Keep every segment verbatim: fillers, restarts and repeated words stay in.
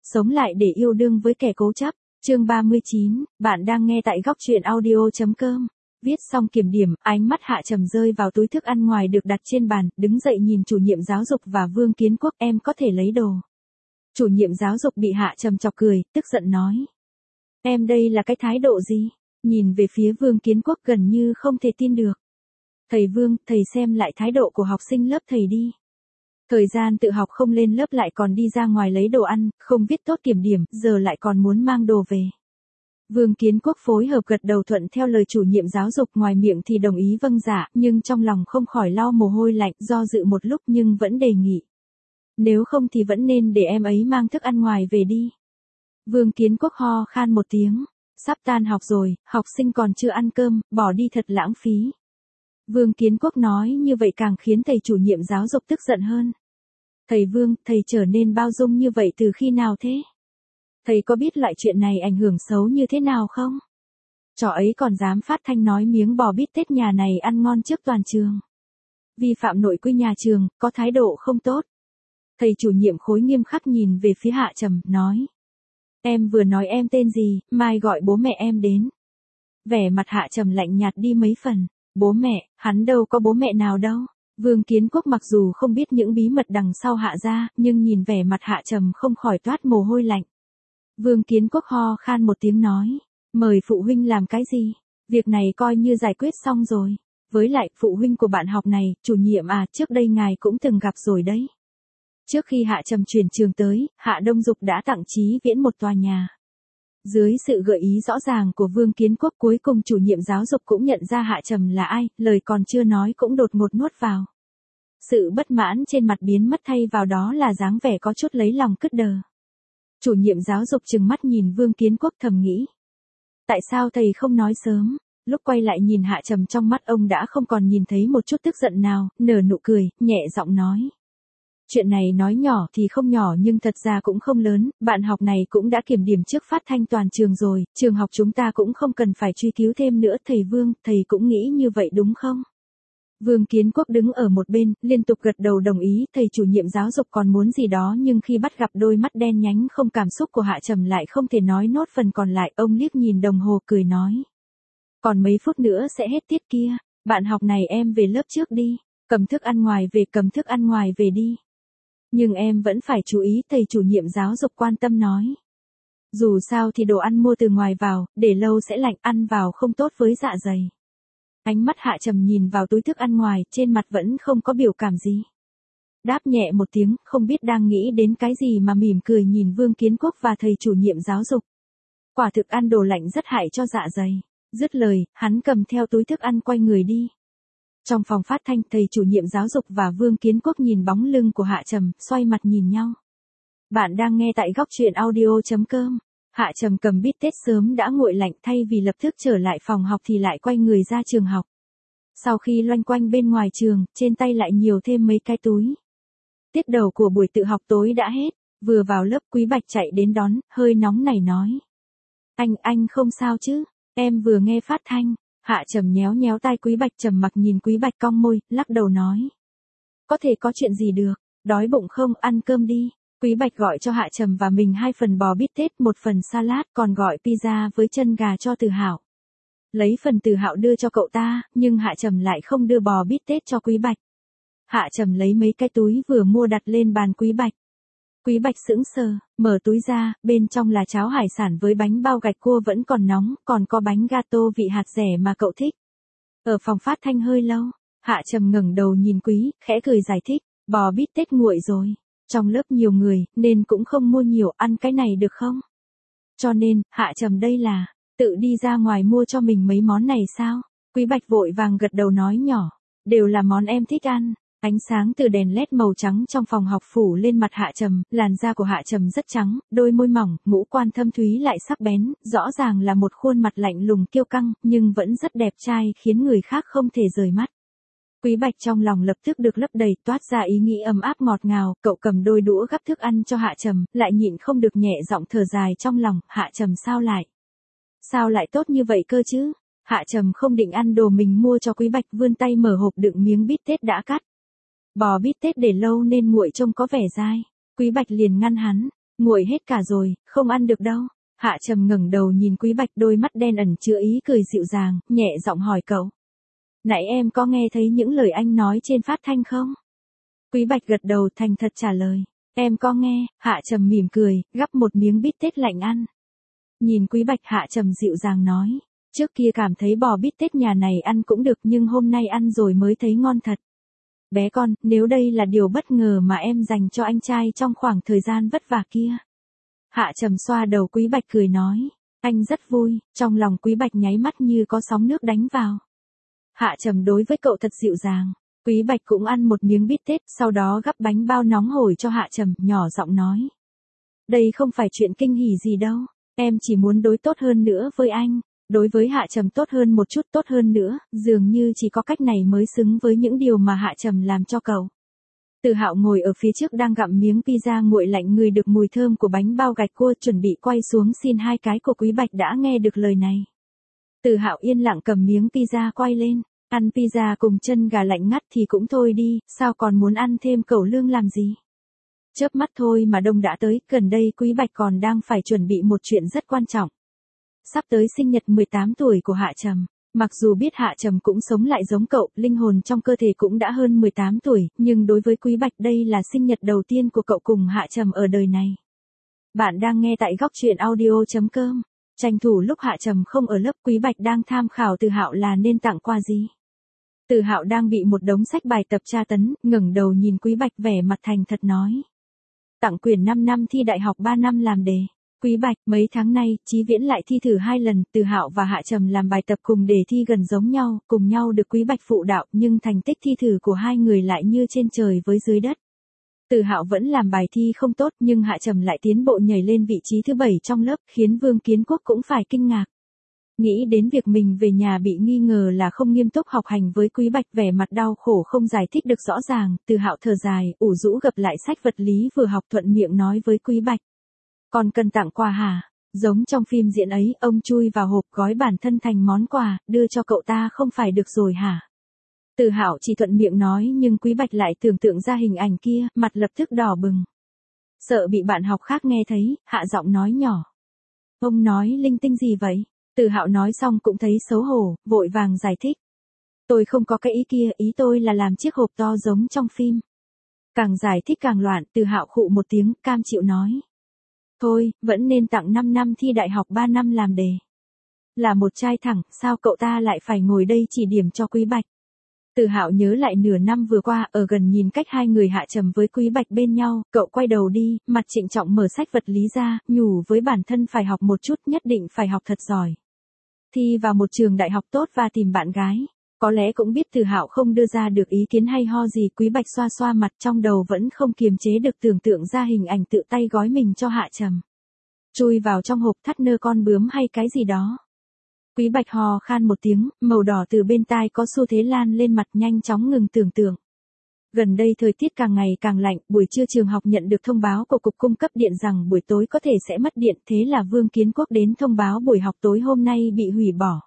Sống lại để yêu đương với kẻ cố chấp. Chương ba mươi chín, bạn đang nghe tại góc truyện audio.com. Viết xong kiểm điểm, ánh mắt Hạ Trầm rơi vào túi thức ăn ngoài được đặt trên bàn, đứng dậy nhìn chủ nhiệm giáo dục và Vương Kiến Quốc, em có thể lấy đồ. Chủ nhiệm giáo dục bị Hạ Trầm chọc cười, tức giận nói. Em đây là cái thái độ gì? Nhìn về phía Vương Kiến Quốc gần như không thể tin được. Thầy Vương, thầy xem lại thái độ của học sinh lớp thầy đi. Thời gian tự học không lên lớp lại còn đi ra ngoài lấy đồ ăn, không viết tốt kiểm điểm, giờ lại còn muốn mang đồ về. Vương Kiến Quốc phối hợp gật đầu thuận theo lời chủ nhiệm giáo dục, ngoài miệng thì đồng ý vâng dạ, nhưng trong lòng không khỏi lau mồ hôi lạnh, do dự một lúc nhưng vẫn đề nghị. Nếu không thì vẫn nên để em ấy mang thức ăn ngoài về đi. Vương Kiến Quốc ho khan một tiếng, sắp tan học rồi, học sinh còn chưa ăn cơm, bỏ đi thật lãng phí. Vương Kiến Quốc nói như vậy càng khiến thầy chủ nhiệm giáo dục tức giận hơn. Thầy Vương, thầy trở nên bao dung như vậy từ khi nào thế? Thầy có biết loại chuyện này ảnh hưởng xấu như thế nào không? Trò ấy còn dám phát thanh nói miếng bò bít tết nhà này ăn ngon trước toàn trường. Vi phạm nội quy nhà trường, có thái độ không tốt. Thầy chủ nhiệm khối nghiêm khắc nhìn về phía Hạ Trầm, nói. Em vừa nói em tên gì, mai gọi bố mẹ em đến. Vẻ mặt Hạ Trầm lạnh nhạt đi mấy phần. Bố mẹ, hắn đâu có bố mẹ nào đâu. Vương Kiến Quốc mặc dù không biết những bí mật đằng sau Hạ gia, nhưng nhìn vẻ mặt Hạ Trầm không khỏi toát mồ hôi lạnh. Vương Kiến Quốc ho khan một tiếng nói, mời phụ huynh làm cái gì? Việc này coi như giải quyết xong rồi. Với lại, phụ huynh của bạn học này, chủ nhiệm à, trước đây ngài cũng từng gặp rồi đấy. Trước khi Hạ Trầm chuyển trường tới, Hạ Đông Dục đã tặng Chí Viễn một tòa nhà. Dưới sự gợi ý rõ ràng của Vương Kiến Quốc, cuối cùng chủ nhiệm giáo dục cũng nhận ra Hạ Trầm là ai, lời còn chưa nói cũng đột ngột nuốt vào. Sự bất mãn trên mặt biến mất, thay vào đó là dáng vẻ có chút lấy lòng cứt đờ. Chủ nhiệm giáo dục trừng mắt nhìn Vương Kiến Quốc thầm nghĩ. Tại sao thầy không nói sớm? Lúc quay lại nhìn Hạ Trầm, trong mắt ông đã không còn nhìn thấy một chút tức giận nào, nở nụ cười, nhẹ giọng nói. Chuyện này nói nhỏ thì không nhỏ nhưng thật ra cũng không lớn, bạn học này cũng đã kiểm điểm trước phát thanh toàn trường rồi, trường học chúng ta cũng không cần phải truy cứu thêm nữa. Thầy Vương, thầy cũng nghĩ như vậy đúng không? Vương Kiến Quốc đứng ở một bên, liên tục gật đầu đồng ý, thầy chủ nhiệm giáo dục còn muốn gì đó nhưng khi bắt gặp đôi mắt đen nhánh không cảm xúc của Hạ Trầm lại không thể nói nốt phần còn lại, ông liếc nhìn đồng hồ cười nói. Còn mấy phút nữa sẽ hết tiết kia, bạn học này em về lớp trước đi, cầm thức ăn ngoài về, cầm thức ăn ngoài về đi. Nhưng em vẫn phải chú ý, thầy chủ nhiệm giáo dục quan tâm nói. Dù sao thì đồ ăn mua từ ngoài vào, để lâu sẽ lạnh, ăn vào không tốt với dạ dày. Ánh mắt Hạ Trầm nhìn vào túi thức ăn ngoài, trên mặt vẫn không có biểu cảm gì. Đáp nhẹ một tiếng, không biết đang nghĩ đến cái gì mà mỉm cười nhìn Vương Kiến Quốc và thầy chủ nhiệm giáo dục. Quả thực ăn đồ lạnh rất hại cho dạ dày. Dứt lời, hắn cầm theo túi thức ăn quay người đi. Trong phòng phát thanh, thầy chủ nhiệm giáo dục và Vương Kiến Quốc nhìn bóng lưng của Hạ Trầm, xoay mặt nhìn nhau. Bạn đang nghe tại góc truyện audio.com. Hạ Trầm cầm bít tết sớm đã nguội lạnh, thay vì lập tức trở lại phòng học thì lại quay người ra trường học. Sau khi loanh quanh bên ngoài trường, trên tay lại nhiều thêm mấy cái túi. Tiết đầu của buổi tự học tối đã hết, vừa vào lớp Quý Bạch chạy đến đón, hơi nóng nảy nói. Anh, anh không sao chứ, em vừa nghe phát thanh. Hạ Trầm nhéo nhéo tai Quý Bạch, trầm mặc nhìn Quý Bạch cong môi, lắc đầu nói. Có thể có chuyện gì được, đói bụng không, ăn cơm đi. Quý Bạch gọi cho Hạ Trầm và mình hai phần bò bít tết, một phần salad, còn gọi pizza với chân gà cho Từ Hạo. Lấy phần Từ Hạo đưa cho cậu ta, nhưng Hạ Trầm lại không đưa bò bít tết cho Quý Bạch. Hạ Trầm lấy mấy cái túi vừa mua đặt lên bàn Quý Bạch. Quý Bạch sững sờ, mở túi ra, bên trong là cháo hải sản với bánh bao gạch cua vẫn còn nóng, còn có bánh gato vị hạt dẻ mà cậu thích. Ở phòng phát thanh hơi lâu, Hạ Trầm ngẩng đầu nhìn Quý, khẽ cười giải thích, bò bít tết nguội rồi. Trong lớp nhiều người, nên cũng không mua nhiều, ăn cái này được không? Cho nên, Hạ Trầm đây là, tự đi ra ngoài mua cho mình mấy món này sao? Quý Bạch vội vàng gật đầu nói nhỏ, đều là món em thích ăn. Ánh sáng từ đèn led màu trắng trong phòng học phủ lên mặt Hạ Trầm, làn da của Hạ Trầm rất trắng, đôi môi mỏng, ngũ quan thâm thúy lại sắc bén, rõ ràng là một khuôn mặt lạnh lùng kiêu căng, nhưng vẫn rất đẹp trai khiến người khác không thể rời mắt. Quý Bạch trong lòng lập tức được lấp đầy, toát ra ý nghĩ ấm áp ngọt ngào, cậu cầm đôi đũa gắp thức ăn cho Hạ Trầm, lại nhịn không được nhẹ giọng thở dài trong lòng, Hạ Trầm sao lại? Sao lại tốt như vậy cơ chứ? Hạ Trầm không định ăn đồ mình mua cho Quý Bạch, vươn tay mở hộp đựng miếng bít tết đã cắt. Bò bít tết để lâu nên nguội trông có vẻ dai. Quý Bạch liền ngăn hắn, Nguội hết cả rồi, không ăn được đâu. Hạ Trầm ngẩng đầu nhìn Quý Bạch, đôi mắt đen ẩn chứa ý cười dịu dàng, nhẹ giọng hỏi cậu. Nãy em có nghe thấy những lời anh nói trên phát thanh không? Quý Bạch gật đầu thành thật trả lời. Em có nghe. Hạ Trầm mỉm cười, gắp một miếng bít tết lạnh ăn. Nhìn Quý Bạch, Hạ Trầm dịu dàng nói. Trước kia cảm thấy bò bít tết nhà này ăn cũng được, nhưng hôm nay ăn rồi mới thấy ngon thật. Bé con, nếu đây là điều bất ngờ mà em dành cho anh trai trong khoảng thời gian vất vả kia. Hạ Trầm xoa đầu Quý Bạch cười nói. Anh rất vui. Trong lòng Quý Bạch nháy mắt như có sóng nước đánh vào. Hạ Trầm đối với cậu thật dịu dàng. Quý Bạch cũng ăn một miếng bít tết, sau đó gắp bánh bao nóng hổi cho Hạ Trầm, nhỏ giọng nói. Đây không phải chuyện kinh hỉ gì đâu. Em chỉ muốn đối tốt hơn nữa với anh. Đối với Hạ Trầm tốt hơn một chút, tốt hơn nữa, dường như chỉ có cách này mới xứng với những điều mà Hạ Trầm làm cho cậu. Từ Hạo ngồi ở phía trước đang gặm miếng pizza nguội lạnh, ngửi được mùi thơm của bánh bao gạch cua, chuẩn bị quay xuống xin hai cái của Quý Bạch đã nghe được lời này. Từ Hạo yên lặng cầm miếng pizza quay lên, ăn pizza cùng chân gà lạnh ngắt thì cũng thôi đi, sao còn muốn ăn thêm cẩu lương làm gì? Chớp mắt thôi mà đông đã tới, gần đây Quý Bạch còn đang phải chuẩn bị một chuyện rất quan trọng. Sắp tới sinh nhật mười tám tuổi của Hạ Trầm. Mặc dù biết Hạ Trầm cũng sống lại giống cậu, linh hồn trong cơ thể cũng đã hơn mười tám tuổi, nhưng đối với Quý Bạch đây là sinh nhật đầu tiên của cậu cùng Hạ Trầm ở đời này. Bạn đang nghe tại góc truyện audio chấm com. Tranh thủ lúc Hạ Trầm không ở lớp, Quý Bạch đang tham khảo Từ Hạo là nên tặng quà gì. Từ Hạo đang bị một đống sách bài tập tra tấn, ngẩng đầu nhìn Quý Bạch vẻ mặt thành thật nói. Tặng quyển năm năm thi đại học ba năm làm đề. Quý Bạch, mấy tháng nay, Chí Viễn lại thi thử hai lần, Từ Hạo và Hạ Trầm làm bài tập cùng đề thi gần giống nhau, cùng nhau được Quý Bạch phụ đạo, nhưng thành tích thi thử của hai người lại như trên trời với dưới đất. Từ Hạo vẫn làm bài thi không tốt, nhưng Hạ Trầm lại tiến bộ nhảy lên vị trí thứ bảy trong lớp, khiến Vương Kiến Quốc cũng phải kinh ngạc. Nghĩ đến việc mình về nhà bị nghi ngờ là không nghiêm túc học hành với Quý Bạch, vẻ mặt đau khổ không giải thích được rõ ràng, Từ Hạo thở dài, ủ rũ gập lại sách vật lý vừa học, thuận miệng nói với Quý Bạch. Còn cần tặng quà hả? Giống trong phim diễn ấy, ông chui vào hộp gói bản thân thành món quà, đưa cho cậu ta không phải được rồi hả? Từ Hạo chỉ thuận miệng nói, nhưng Quý Bạch lại tưởng tượng ra hình ảnh kia, mặt lập tức đỏ bừng. Sợ bị bạn học khác nghe thấy, hạ giọng nói nhỏ. Ông nói linh tinh gì vậy? Từ Hạo nói xong cũng thấy xấu hổ, vội vàng giải thích. Tôi không có cái ý kia, ý tôi là làm chiếc hộp to giống trong phim. Càng giải thích càng loạn, Từ Hạo khụ một tiếng, cam chịu nói. Thôi, vẫn nên tặng năm năm thi đại học ba năm làm đề. Là một trai thẳng, sao cậu ta lại phải ngồi đây chỉ điểm cho Quý Bạch? Từ Hạo nhớ lại nửa năm vừa qua, ở gần nhìn cách hai người Hạ Trầm với Quý Bạch bên nhau, cậu quay đầu đi, mặt trịnh trọng mở sách vật lý ra, nhủ với bản thân phải học một chút, nhất định phải học thật giỏi. Thi vào một trường đại học tốt và tìm bạn gái. Có lẽ cũng biết Từ Hạo không đưa ra được ý kiến hay ho gì, Quý Bạch xoa xoa mặt, trong đầu vẫn không kiềm chế được tưởng tượng ra hình ảnh tự tay gói mình cho Hạ Trầm. Chui vào trong hộp thắt nơ con bướm hay cái gì đó. Quý Bạch hò khan một tiếng, màu đỏ từ bên tai có xu thế lan lên mặt, nhanh chóng ngừng tưởng tượng. Gần đây thời tiết càng ngày càng lạnh, buổi trưa trường học nhận được thông báo của Cục Cung cấp Điện rằng buổi tối có thể sẽ mất điện, thế là Vương Kiến Quốc đến thông báo buổi học tối hôm nay bị hủy bỏ.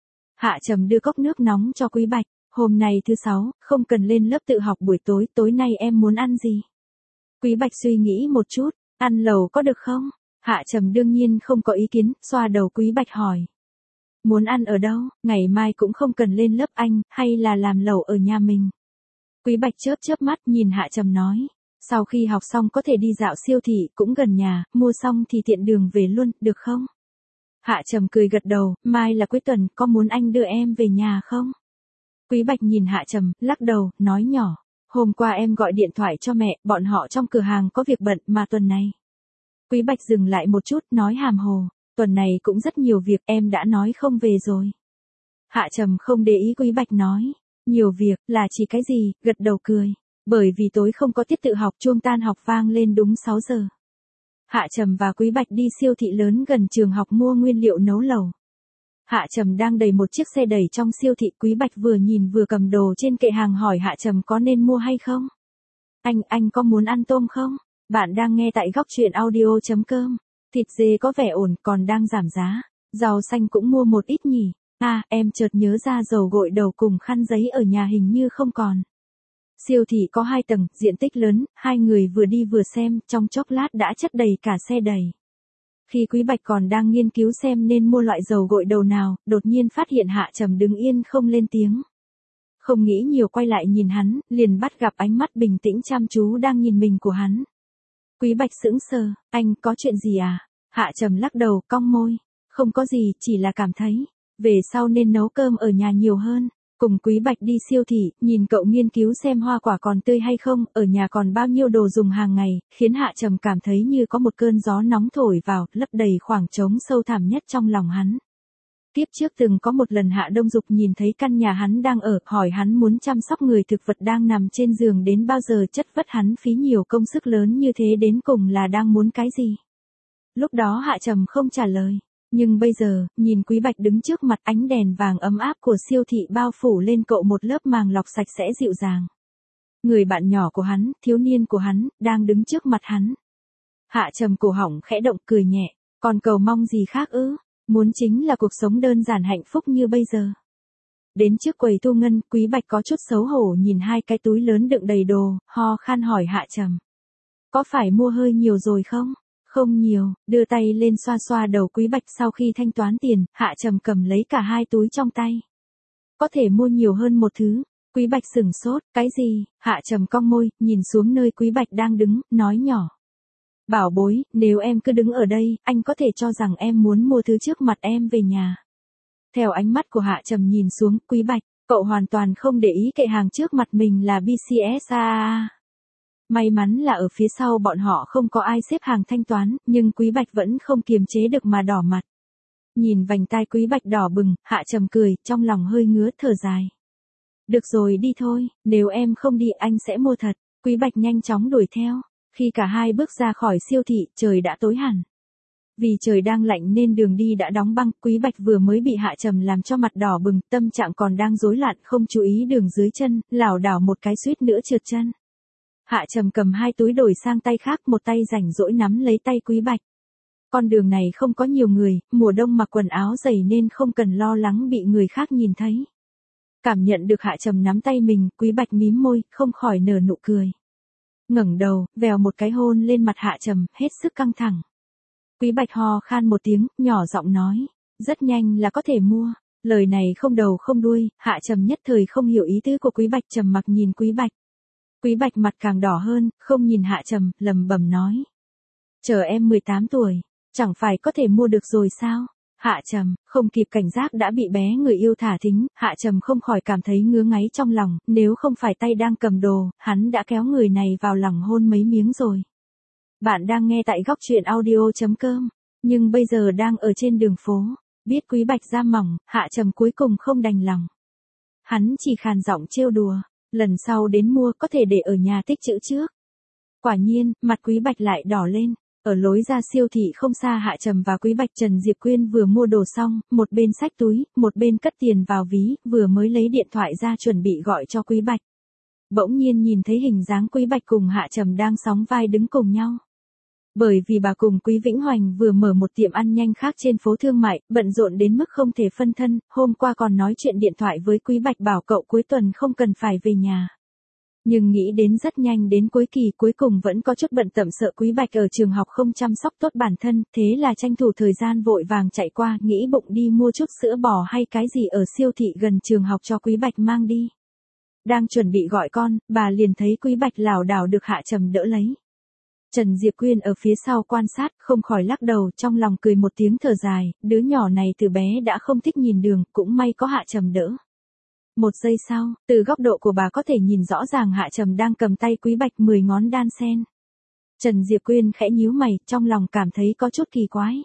Hạ Trầm đưa cốc nước nóng cho Quý Bạch, hôm nay thứ sáu, không cần lên lớp tự học buổi tối, tối nay em muốn ăn gì? Quý Bạch suy nghĩ một chút, ăn lẩu có được không? Hạ Trầm đương nhiên không có ý kiến, xoa đầu Quý Bạch hỏi. Muốn ăn ở đâu, ngày mai cũng không cần lên lớp anh, hay là làm lẩu ở nhà mình? Quý Bạch chớp chớp mắt nhìn Hạ Trầm nói. Sau khi học xong có thể đi dạo siêu thị, cũng gần nhà, mua xong thì tiện đường về luôn, được không? Hạ Trầm cười gật đầu, mai là cuối tuần, có muốn anh đưa em về nhà không? Quý Bạch nhìn Hạ Trầm, lắc đầu, nói nhỏ. Hôm qua em gọi điện thoại cho mẹ, bọn họ trong cửa hàng có việc bận mà tuần này. Quý Bạch dừng lại một chút, nói hàm hồ. Tuần này cũng rất nhiều việc, em đã nói không về rồi. Hạ Trầm không để ý Quý Bạch nói. Nhiều việc, là chỉ cái gì, gật đầu cười. Bởi vì tối không có tiết tự học, chuông tan học vang lên đúng sáu giờ. Hạ Trầm và Quý Bạch đi siêu thị lớn gần trường học mua nguyên liệu nấu lẩu. Hạ Trầm đang đẩy một chiếc xe đẩy trong siêu thị, Quý Bạch vừa nhìn vừa cầm đồ trên kệ hàng hỏi Hạ Trầm có nên mua hay không. Anh, anh có muốn ăn tôm không? Bạn đang nghe tại góc truyện audio chấm com. Thịt dê có vẻ ổn, còn đang giảm giá. Rau xanh cũng mua một ít nhỉ. À, em chợt nhớ ra dầu gội đầu cùng khăn giấy ở nhà hình như không còn. Siêu thị có hai tầng, diện tích lớn, hai người vừa đi vừa xem, trong chốc lát đã chất đầy cả xe đầy. Khi Quý Bạch còn đang nghiên cứu xem nên mua loại dầu gội đầu nào, đột nhiên phát hiện Hạ Trầm đứng yên không lên tiếng. Không nghĩ nhiều quay lại nhìn hắn, liền bắt gặp ánh mắt bình tĩnh chăm chú đang nhìn mình của hắn. Quý Bạch sững sờ, anh có chuyện gì à? Hạ Trầm lắc đầu, cong môi. Không có gì, chỉ là cảm thấy, về sau nên nấu cơm ở nhà nhiều hơn. Cùng Quý Bạch đi siêu thị, nhìn cậu nghiên cứu xem hoa quả còn tươi hay không, ở nhà còn bao nhiêu đồ dùng hàng ngày, khiến Hạ Trầm cảm thấy như có một cơn gió nóng thổi vào, lấp đầy khoảng trống sâu thẳm nhất trong lòng hắn. Tiếp trước từng có một lần Hạ Đông Dục nhìn thấy căn nhà hắn đang ở, hỏi hắn muốn chăm sóc người thực vật đang nằm trên giường đến bao giờ, chất vất hắn phí nhiều công sức lớn như thế đến cùng là đang muốn cái gì. Lúc đó Hạ Trầm không trả lời. Nhưng bây giờ, nhìn Quý Bạch đứng trước mặt, ánh đèn vàng ấm áp của siêu thị bao phủ lên cậu một lớp màng lọc sạch sẽ dịu dàng. Người bạn nhỏ của hắn, thiếu niên của hắn, đang đứng trước mặt hắn. Hạ Trầm cổ họng khẽ động, cười nhẹ, còn cầu mong gì khác ư? Muốn chính là cuộc sống đơn giản hạnh phúc như bây giờ. Đến trước quầy thu ngân, Quý Bạch có chút xấu hổ nhìn hai cái túi lớn đựng đầy đồ, ho khan hỏi Hạ Trầm. Có phải mua hơi nhiều rồi không? Không nhiều, đưa tay lên xoa xoa đầu Quý Bạch. Sau khi thanh toán tiền, Hạ Trầm cầm lấy cả hai túi trong tay. Có thể mua nhiều hơn một thứ. Quý Bạch sửng sốt, cái gì? Hạ Trầm cong môi, nhìn xuống nơi Quý Bạch đang đứng, nói nhỏ. Bảo bối, nếu em cứ đứng ở đây, anh có thể cho rằng em muốn mua thứ trước mặt em về nhà. Theo ánh mắt của Hạ Trầm nhìn xuống, Quý Bạch, cậu hoàn toàn không để ý kệ hàng trước mặt mình là bê xê ét a. May mắn là ở phía sau bọn họ không có ai xếp hàng thanh toán, nhưng Quý Bạch vẫn không kiềm chế được mà đỏ mặt. Nhìn vành tai Quý Bạch đỏ bừng, Hạ Trầm cười, trong lòng hơi ngứa, thở dài. Được rồi, đi thôi, nếu em không đi anh sẽ mua thật. Quý Bạch nhanh chóng đuổi theo. Khi cả hai bước ra khỏi siêu thị, trời đã tối hẳn. Vì trời đang lạnh nên đường đi đã đóng băng, Quý Bạch vừa mới bị Hạ Trầm làm cho mặt đỏ bừng, tâm trạng còn đang rối loạn, không chú ý đường dưới chân, lảo đảo một cái suýt nữa trượt chân. Hạ Trầm cầm hai túi đổi sang tay khác, một tay rảnh rỗi nắm lấy tay Quý Bạch. Con đường này không có nhiều người, mùa đông mặc quần áo dày nên không cần lo lắng bị người khác nhìn thấy. Cảm nhận được Hạ Trầm nắm tay mình, Quý Bạch mím môi, không khỏi nở nụ cười. Ngẩng đầu, vèo một cái hôn lên mặt Hạ Trầm, hết sức căng thẳng. Quý Bạch ho khan một tiếng, nhỏ giọng nói, rất nhanh là có thể mua. Lời này không đầu không đuôi, Hạ Trầm nhất thời không hiểu ý tứ của Quý Bạch, trầm mặc nhìn Quý Bạch. Quý Bạch mặt càng đỏ hơn, không nhìn Hạ Trầm, lẩm bẩm nói. Chờ em mười tám tuổi, chẳng phải có thể mua được rồi sao? Hạ Trầm, không kịp cảnh giác đã bị bé người yêu thả thính, Hạ Trầm không khỏi cảm thấy ngứa ngáy trong lòng, nếu không phải tay đang cầm đồ, hắn đã kéo người này vào lòng hôn mấy miếng rồi. Bạn đang nghe tại góc truyện audio chấm com, nhưng bây giờ đang ở trên đường phố, biết Quý Bạch da mỏng, Hạ Trầm cuối cùng không đành lòng. Hắn chỉ khàn giọng trêu đùa, lần sau đến mua có thể để ở nhà tích trữ trước. Quả nhiên, mặt Quý Bạch lại đỏ lên. Ở lối ra siêu thị không xa Hạ Trầm và Quý Bạch, Trần Diệp Quyên vừa mua đồ xong, một bên xách túi, một bên cất tiền vào ví, vừa mới lấy điện thoại ra chuẩn bị gọi cho Quý Bạch. Bỗng nhiên nhìn thấy hình dáng Quý Bạch cùng Hạ Trầm đang sóng vai đứng cùng nhau. Bởi vì bà cùng Quý Vĩnh Hoành vừa mở một tiệm ăn nhanh khác trên phố thương mại, bận rộn đến mức không thể phân thân, hôm qua còn nói chuyện điện thoại với Quý Bạch bảo cậu cuối tuần không cần phải về nhà. Nhưng nghĩ đến rất nhanh đến cuối kỳ, cuối cùng vẫn có chút bận tẩm, sợ Quý Bạch ở trường học không chăm sóc tốt bản thân, thế là tranh thủ thời gian vội vàng chạy qua, nghĩ bụng đi mua chút sữa bò hay cái gì ở siêu thị gần trường học cho Quý Bạch mang đi. Đang chuẩn bị gọi con, bà liền thấy Quý Bạch lảo đảo được Hạ Trầm đỡ lấy. Trần Diệp Quyên ở phía sau quan sát, không khỏi lắc đầu, trong lòng cười một tiếng thở dài, đứa nhỏ này từ bé đã không thích nhìn đường, cũng may có Hạ Trầm đỡ. Một giây sau, từ góc độ của bà có thể nhìn rõ ràng Hạ Trầm đang cầm tay Quý Bạch mười ngón đan sen. Trần Diệp Quyên khẽ nhíu mày, trong lòng cảm thấy có chút kỳ quái.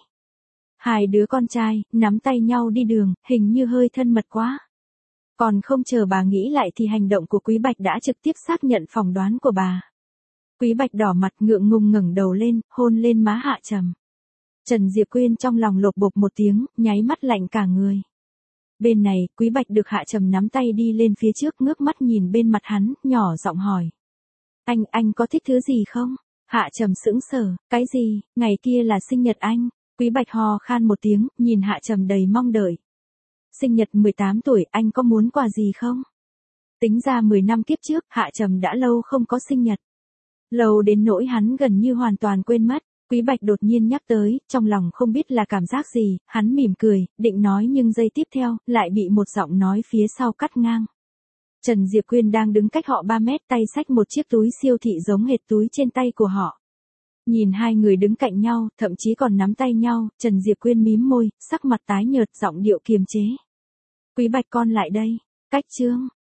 Hai đứa con trai, nắm tay nhau đi đường, hình như hơi thân mật quá. Còn không chờ bà nghĩ lại thì hành động của Quý Bạch đã trực tiếp xác nhận phỏng đoán của bà. Quý Bạch đỏ mặt ngượng ngùng ngẩng đầu lên, hôn lên má Hạ Trầm. Trần Diệp Quyên trong lòng lột bột một tiếng, nháy mắt lạnh cả người. Bên này, Quý Bạch được Hạ Trầm nắm tay đi lên phía trước, ngước mắt nhìn bên mặt hắn, nhỏ giọng hỏi. Anh, anh có thích thứ gì không? Hạ Trầm sững sờ, cái gì, ngày kia là sinh nhật anh. Quý Bạch ho khan một tiếng, nhìn Hạ Trầm đầy mong đợi. Sinh nhật mười tám tuổi, anh có muốn quà gì không? Tính ra mười năm kiếp trước, Hạ Trầm đã lâu không có sinh nhật. Lâu đến nỗi hắn gần như hoàn toàn quên mất. Quý Bạch đột nhiên nhắc tới, trong lòng không biết là cảm giác gì, hắn mỉm cười, định nói nhưng giây tiếp theo, lại bị một giọng nói phía sau cắt ngang. Trần Diệp Quyên đang đứng cách họ ba mét, tay xách một chiếc túi siêu thị giống hệt túi trên tay của họ. Nhìn hai người đứng cạnh nhau, thậm chí còn nắm tay nhau, Trần Diệp Quyên mím môi, sắc mặt tái nhợt, giọng điệu kiềm chế. Quý Bạch con lại đây, cách Trương.